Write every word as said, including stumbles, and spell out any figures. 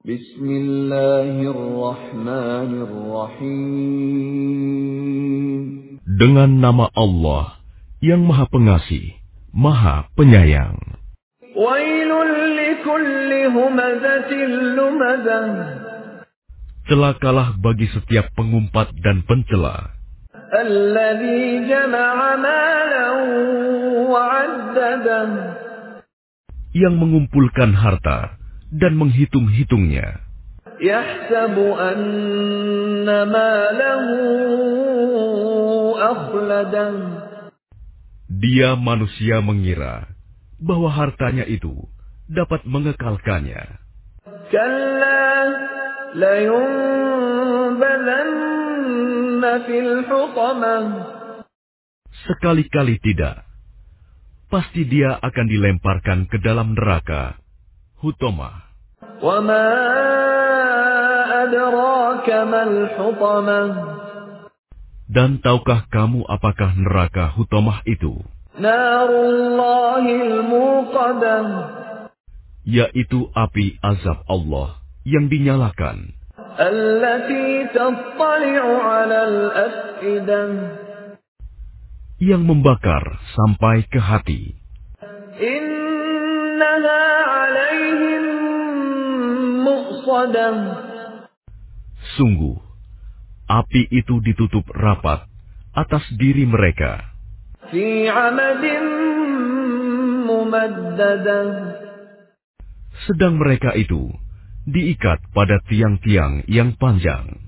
Bismillahirrahmanirrahim. Dengan nama Allah yang Maha Pengasih, Maha Penyayang. Wailul likulli humazatin lumazah. Celakalah bagi setiap pengumpat dan pencela. Alladzi jama'a malan wa 'addadah. Yang mengumpulkan harta dan menghitung-hitungnya. Yahsabu anna malahu akhladah. Dia manusia mengira bahwa hartanya itu dapat mengekalkannya. Kalla layunbadanna fil hutamah. Sekali-kali tidak. Pasti dia akan dilemparkan ke dalam neraka. Hutamah. Wa ma adraka mal hutamah. Dan tahukah kamu apakah neraka Hutamah itu? Narullahil muqadah. Yaitu api azab Allah yang dinyalakan. Allati tattali'u 'alal af'idah. Yang membakar sampai ke hati. Innaha 'alaihim muqsadah. Sungguh, api itu ditutup rapat atas diri mereka. Fi 'amadin mumaddadah. Sedang mereka itu diikat pada tiang-tiang yang panjang.